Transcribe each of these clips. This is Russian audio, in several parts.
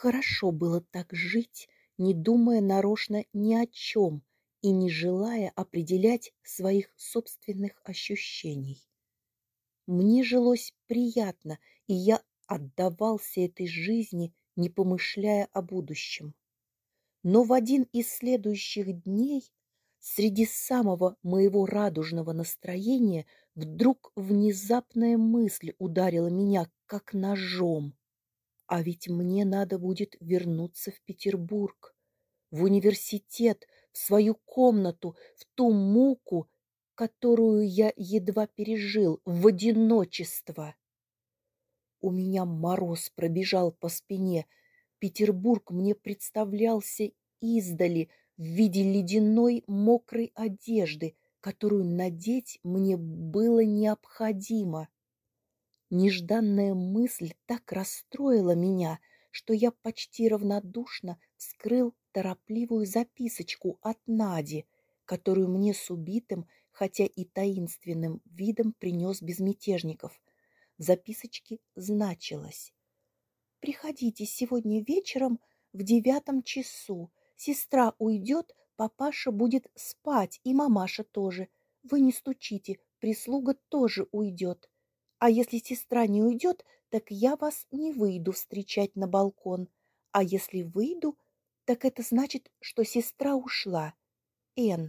Хорошо было так жить, не думая нарочно ни о чем и не желая определять своих собственных ощущений. Мне жилось приятно, и я отдавался этой жизни, не помышляя о будущем. Но в один из следующих дней, среди самого моего радужного настроения, вдруг внезапная мысль ударила меня, как ножом. А ведь мне надо будет вернуться в Петербург, в университет, в свою комнату, в ту муку, которую я едва пережил, в одиночество. У меня мороз пробежал по спине. Петербург мне представлялся издали в виде ледяной мокрой одежды, которую надеть мне было необходимо. Нежданная мысль так расстроила меня, что я почти равнодушно вскрыл торопливую записочку от Нади, которую мне с убитым, хотя и таинственным видом принес Безмятежников. В записочке значилось: «Приходите сегодня вечером в 9 часу. Сестра уйдет, папаша будет спать, и мамаша тоже. Вы не стучите, прислуга тоже уйдет. А если сестра не уйдет, так я вас не выйду встречать на балкон. А если выйду, так это значит, что сестра ушла. Н».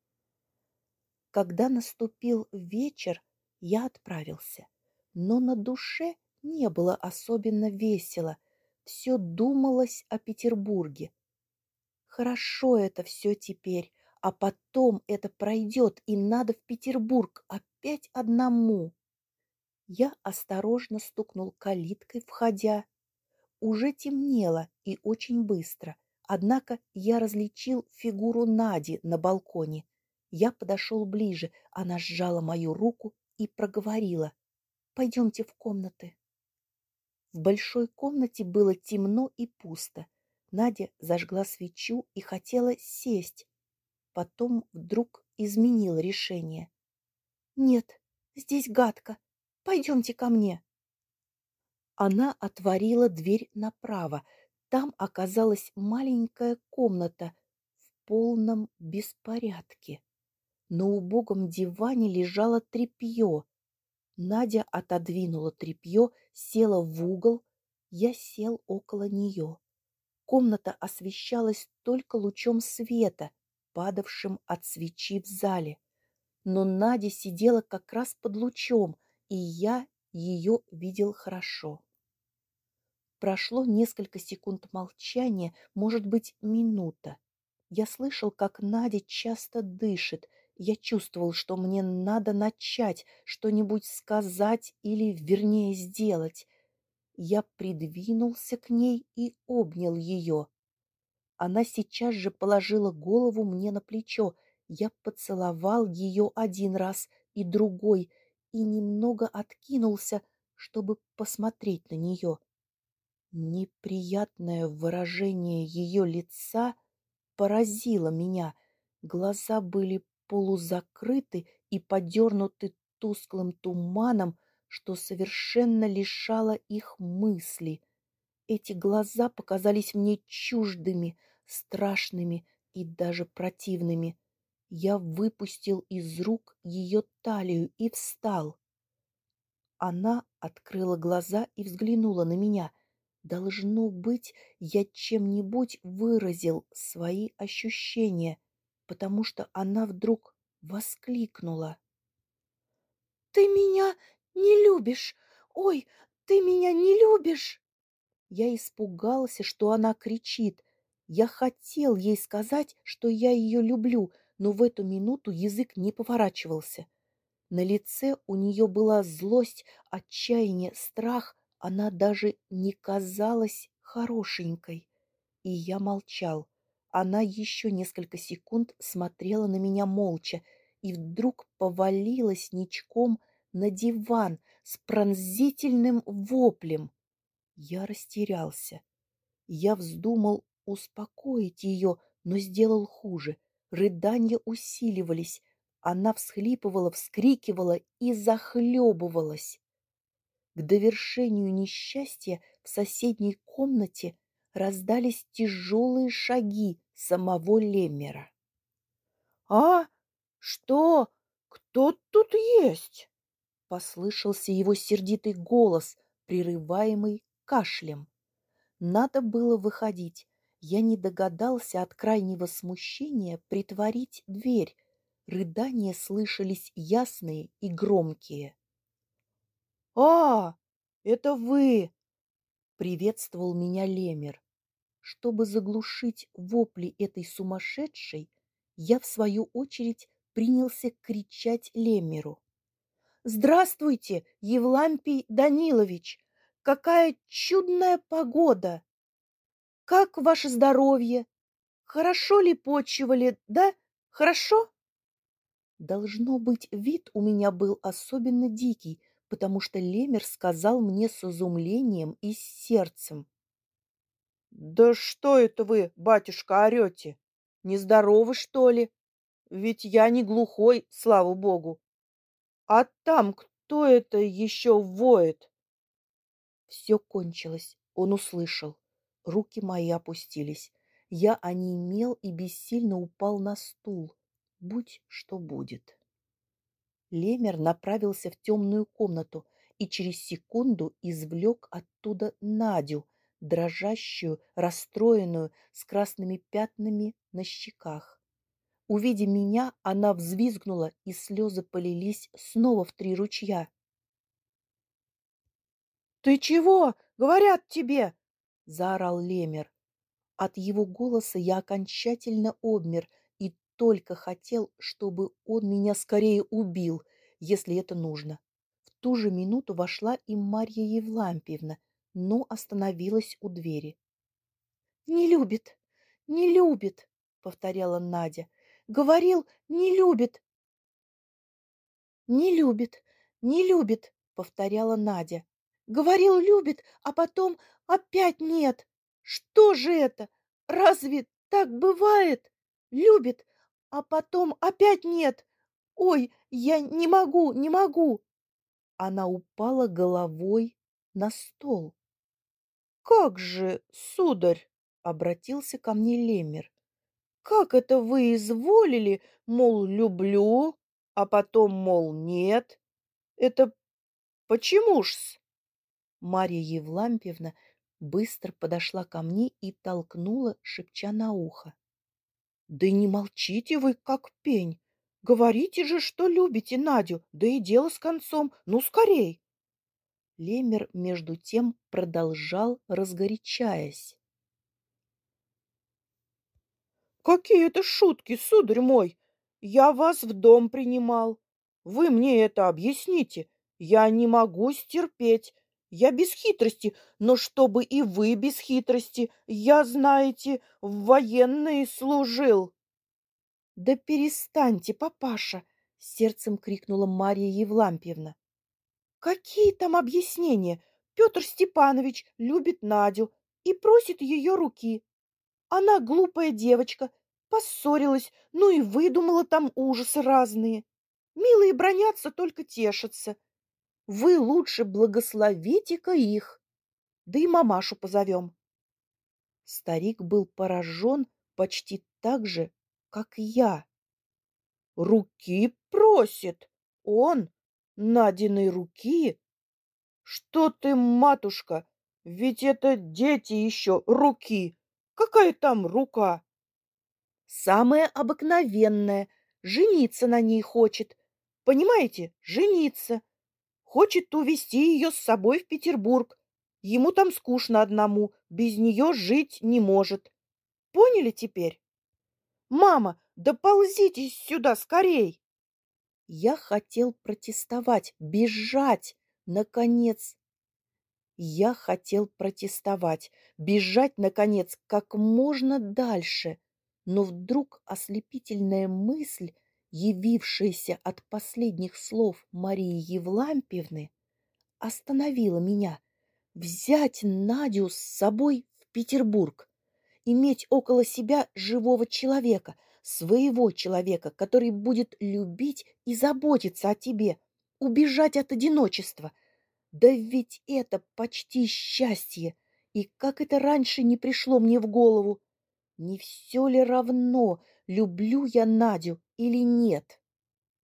Когда наступил вечер, я отправился, но на душе не было особенно весело. Все думалось о Петербурге. Хорошо это все теперь, а потом это пройдет, и надо в Петербург опять одному. Я осторожно стукнул калиткой, входя. Уже темнело и очень быстро, однако я различил фигуру Нади на балконе. Я подошел ближе, она сжала мою руку и проговорила: «Пойдемте в комнаты». В большой комнате было темно и пусто. Надя зажгла свечу и хотела сесть, потом вдруг изменила решение. «Нет, здесь гадко. Пойдемте ко мне». Она отворила дверь направо. Там оказалась маленькая комната в полном беспорядке. На убогом диване лежало тряпье. Надя отодвинула тряпье, села в угол. Я сел около нее. Комната освещалась только лучом света, падавшим от свечи в зале. Но Надя сидела как раз под лучом, и я ее видел хорошо. Прошло несколько секунд молчания, может быть, минута. Я слышал, как Надя часто дышит. Я чувствовал, что мне надо начать что-нибудь сказать или, вернее, сделать. Я придвинулся к ней и обнял ее. Она сейчас же положила голову мне на плечо. Я поцеловал ее один раз и другой и немного откинулся, чтобы посмотреть на нее. Неприятное выражение ее лица поразило меня. Глаза были полузакрыты и подернуты тусклым туманом, что совершенно лишало их мысли. Эти глаза показались мне чуждыми, страшными и даже противными. Я выпустил из рук ее талию и встал. Она открыла глаза и взглянула на меня. Должно быть, я чем-нибудь выразил свои ощущения, потому что она вдруг воскликнула: «Ты меня не любишь! Ой, ты меня не любишь!» Я испугался, что она кричит. Я хотел ей сказать, что я ее люблю, но в эту минуту язык не поворачивался. На лице у нее была злость, отчаяние, страх. Она даже не казалась хорошенькой. И я молчал. Она еще несколько секунд смотрела на меня молча и вдруг повалилась ничком на диван с пронзительным воплем. Я растерялся. Я вздумал успокоить ее, но сделал хуже. Рыдания усиливались. Она всхлипывала, вскрикивала и захлебывалась. К довершению несчастья в соседней комнате раздались тяжелые шаги самого Леммера. «А? Что? Кто тут есть?» — послышался его сердитый голос, прерываемый кашлем. Надо было выходить. Я не догадался от крайнего смущения притворить дверь. Рыдания слышались ясные и громкие. «А, это вы!» — приветствовал меня Лемер. Чтобы заглушить вопли этой сумасшедшей, я, в свою очередь, принялся кричать Лемеру. «Здравствуйте, Евлампий Данилович! Какая чудная погода! Как ваше здоровье? Хорошо ли почивали, да? Хорошо?» Должно быть, вид у меня был особенно дикий, потому что Лемер сказал мне с изумлением и с сердцем. «Да что это вы, батюшка, орете? Нездоровы, что ли? Ведь я не глухой, слава богу. А там кто это еще воет?» Все кончилось, он услышал. Руки мои опустились. Я онемел и бессильно упал на стул. Будь что будет. Лемер направился в темную комнату и через секунду извлек оттуда Надю, дрожащую, расстроенную, с красными пятнами на щеках. Увидя меня, она взвизгнула, и слезы полились снова в 3 ручья. «Ты чего? Говорят тебе!» — заорал Лемер. От его голоса я окончательно обмер и только хотел, чтобы он меня скорее убил, если это нужно. В ту же минуту вошла и Марья Евлампиевна, но остановилась у двери. «Не любит, не любит», — повторяла Надя. «Говорил, не любит». «Не любит, не любит», — повторяла Надя. «Говорил, любит, а потом опять нет. Что же это? Разве так бывает? Любит, а потом опять нет. Ой, я не могу, не могу!» Она упала головой на стол. «Как же, сударь!» — Обратился ко мне Леммер. «Как это вы изволили, мол, люблю, а потом, мол, нет? Это почему ж-с?» Марья Евлампьевна быстро подошла ко мне и толкнула, шепча на ухо. «Да не молчите вы, как пень! Говорите же, что любите Надю, да и дело с концом, ну, скорей!» Леммер, между тем, продолжал, разгорячаясь. «Какие это шутки, сударь мой! Я вас в дом принимал. Вы мне это объясните. Я не могу стерпеть. Я без хитрости, но чтобы и вы без хитрости, я, знаете, в военные служил». «Да перестаньте, папаша!» — сердцем крикнула Марья Евлампьевна. «Какие там объяснения? Петр Степанович любит Надю и просит ее руки. Она глупая девочка, поссорилась, ну и выдумала там ужасы разные. Милые бранятся, только тешатся. Вы лучше благословите-ка их, да и мамашу позовем». Старик был поражен почти так же, как и я. «Руки просит! Он, Надиной руки? Что ты, матушка, ведь это дети еще, руки! Какая там рука?» Самое обыкновенное, жениться на ней хочет. Понимаете, жениться. Хочет увезти ее с собой в Петербург. Ему там скучно одному, без нее жить не может. Поняли теперь? «Мама, да ползите сюда скорей!» Я хотел протестовать, бежать, наконец. Я хотел протестовать, бежать, наконец, как можно дальше. Но вдруг ослепительная мысль, явившаяся от последних слов Марии Евлампьевны, остановила меня. Взять Надю с собой в Петербург, иметь около себя живого человека, своего человека, который будет любить и заботиться о тебе, убежать от одиночества. Да ведь это почти счастье, И как это раньше не пришло мне в голову? Не все ли равно, люблю я Надю или нет?